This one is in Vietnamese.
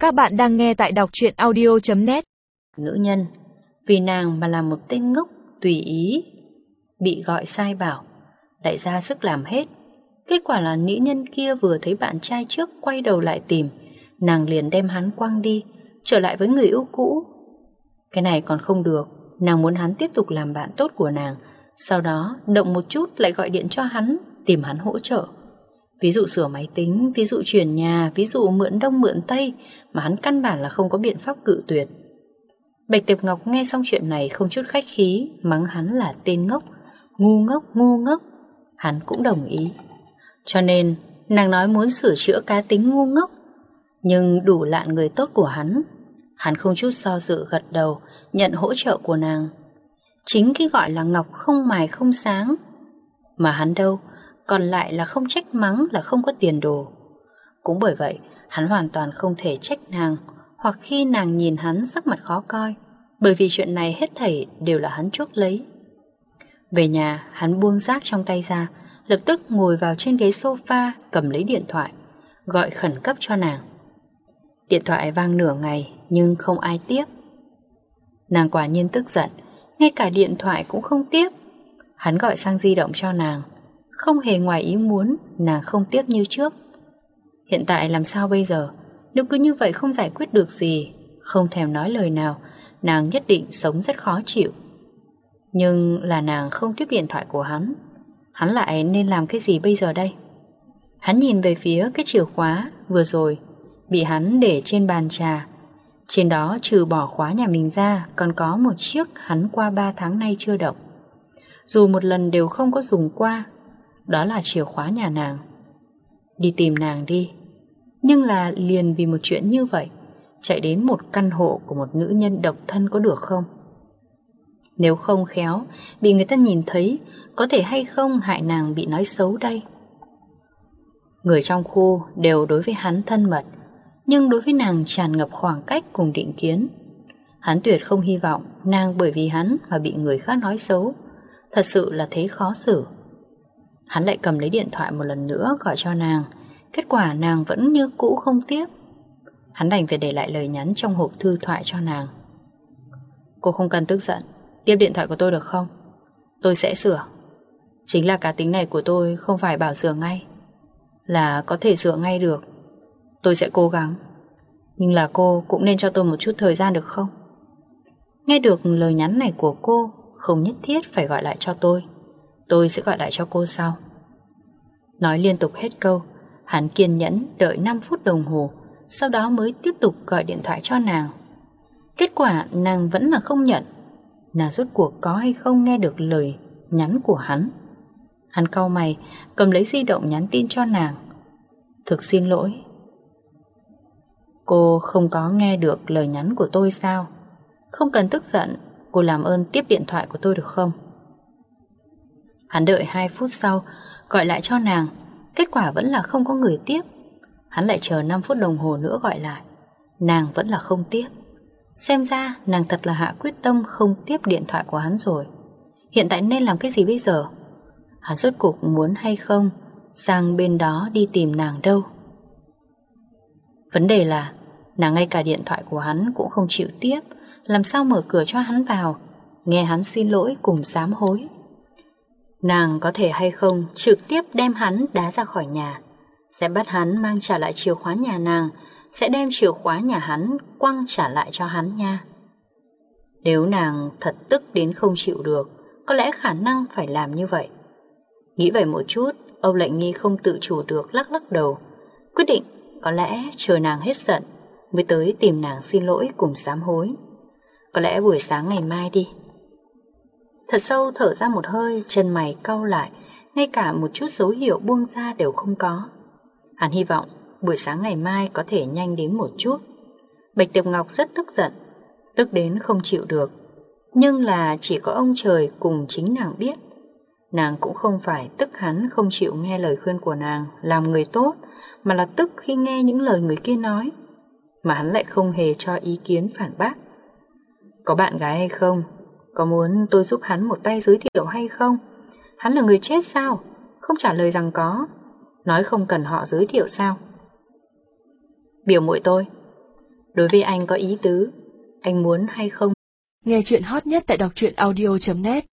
Các bạn đang nghe tại đọc truyện audio.net. Nữ nhân, vì nàng mà làm một tên ngốc tùy ý, bị gọi sai bảo, lại ra sức làm hết. Kết quả là nữ nhân kia vừa thấy bạn trai trước quay đầu lại tìm, nàng liền đem hắn quăng đi, trở lại với người yêu cũ. Cái này còn không được, nàng muốn hắn tiếp tục làm bạn tốt của nàng, sau đó động một chút lại gọi điện cho hắn, tìm hắn hỗ trợ. Ví dụ sửa máy tính, ví dụ chuyển nhà, ví dụ mượn đông mượn tây, mà hắn căn bản là không có biện pháp cự tuyệt. Bạch Tiệp Ngọc nghe xong chuyện này không chút khách khí, mắng hắn là tên ngốc, ngu ngốc. Hắn cũng đồng ý. Cho nên nàng nói muốn sửa chữa cá tính ngu ngốc, nhưng đủ lạn người tốt của hắn. Hắn không chút do dự gật đầu, nhận hỗ trợ của nàng. Chính cái gọi là ngọc không mài không sáng. Mà hắn đâu, còn lại là không trách mắng là không có tiền đồ. Cũng bởi vậy, hắn hoàn toàn không thể trách nàng, hoặc khi nàng nhìn hắn sắc mặt khó coi, bởi vì chuyện này hết thảy đều là hắn chuốc lấy. Về nhà, hắn buông rác trong tay ra, lập tức ngồi vào trên ghế sofa, cầm lấy điện thoại, gọi khẩn cấp cho nàng. Điện thoại vang nửa ngày nhưng không ai tiếp. Nàng quả nhiên tức giận, ngay cả điện thoại cũng không tiếp. Hắn gọi sang di động cho nàng, không hề ngoài ý muốn, nàng không tiếp như trước. Hiện tại làm sao bây giờ? Nếu cứ như vậy không giải quyết được gì, không thèm nói lời nào, nàng nhất định sống rất khó chịu. Nhưng là nàng không tiếp điện thoại của hắn, hắn lại nên làm cái gì bây giờ đây? Hắn nhìn về phía cái chìa khóa vừa rồi bị hắn để trên bàn trà. Trên đó trừ bỏ khóa nhà mình ra, còn có một chiếc hắn qua 3 tháng nay chưa động, dù một lần đều không có dùng qua. Đó là chìa khóa nhà nàng. Đi tìm nàng đi. Nhưng là liền vì một chuyện như vậy, chạy đến một căn hộ của một nữ nhân độc thân có được không? Nếu không khéo bị người ta nhìn thấy, có thể hay không hại nàng bị nói xấu đây? Người trong khu đều đối với hắn thân mật, nhưng đối với nàng tràn ngập khoảng cách cùng định kiến. Hắn tuyệt không hy vọng nàng bởi vì hắn mà bị người khác nói xấu. Thật sự là thế khó xử. Hắn lại cầm lấy điện thoại một lần nữa gọi cho nàng. Kết quả nàng vẫn như cũ không tiếp. Hắn đành phải để lại lời nhắn trong hộp thư thoại cho nàng. Cô không cần tức giận, tiếp điện thoại của tôi được không? Tôi sẽ sửa. Chính là cá tính này của tôi không phải bảo sửa ngay, là có thể sửa ngay được. Tôi sẽ cố gắng. Nhưng là cô cũng nên cho tôi một chút thời gian được không? Nghe được lời nhắn này của cô, không nhất thiết phải gọi lại cho tôi sẽ gọi lại cho cô sau. Nói liên tục hết câu, hắn kiên nhẫn đợi 5 phút đồng hồ, sau đó mới tiếp tục gọi điện thoại cho nàng. Kết quả nàng vẫn là không nhận. Nàng rốt cuộc có hay không nghe được lời nhắn của hắn? Hắn cau mày, cầm lấy di động nhắn tin cho nàng. Thực xin lỗi, cô không có nghe được lời nhắn của tôi sao? Không cần tức giận, cô làm ơn tiếp điện thoại của tôi được không? Hắn đợi 2 phút sau, gọi lại cho nàng. Kết quả vẫn là không có người tiếp. Hắn lại chờ 5 phút đồng hồ nữa gọi lại. Nàng vẫn là không tiếp. Xem ra nàng thật là hạ quyết tâm không tiếp điện thoại của hắn rồi. Hiện tại nên làm cái gì bây giờ? Hắn rốt cuộc muốn hay không sang bên đó đi tìm nàng đâu? Vấn đề là nàng ngay cả điện thoại của hắn cũng không chịu tiếp, làm sao mở cửa cho hắn vào, nghe hắn xin lỗi cùng sám hối? Nàng có thể hay không trực tiếp đem hắn đá ra khỏi nhà, sẽ bắt hắn mang trả lại chìa khóa nhà nàng, sẽ đem chìa khóa nhà hắn quăng trả lại cho hắn nha. Nếu nàng thật tức đến không chịu được, có lẽ khả năng phải làm như vậy. Nghĩ vậy một chút, Âu Lệnh Nghi không tự chủ được lắc lắc đầu, quyết định có lẽ chờ nàng hết giận mới tới tìm nàng xin lỗi cùng sám hối. Có lẽ buổi sáng ngày mai đi. Thật sâu thở ra một hơi, chân mày cau lại, ngay cả một chút dấu hiệu buông ra đều không có. Hắn hy vọng buổi sáng ngày mai có thể nhanh đến một chút. Bạch Tiệp Ngọc rất tức giận, tức đến không chịu được. Nhưng là chỉ có ông trời cùng chính nàng biết. Nàng cũng không phải tức hắn không chịu nghe lời khuyên của nàng làm người tốt, mà là tức khi nghe những lời người kia nói, mà hắn lại không hề cho ý kiến phản bác. Có bạn gái hay không? Có muốn tôi giúp hắn một tay giới thiệu hay không? Hắn là người chết sao? Không trả lời rằng có. Nói không cần họ giới thiệu sao? Biểu muội tôi. đối với anh có ý tứ, anh muốn hay không. Nghe chuyện hot nhất tại đọc truyện audio.net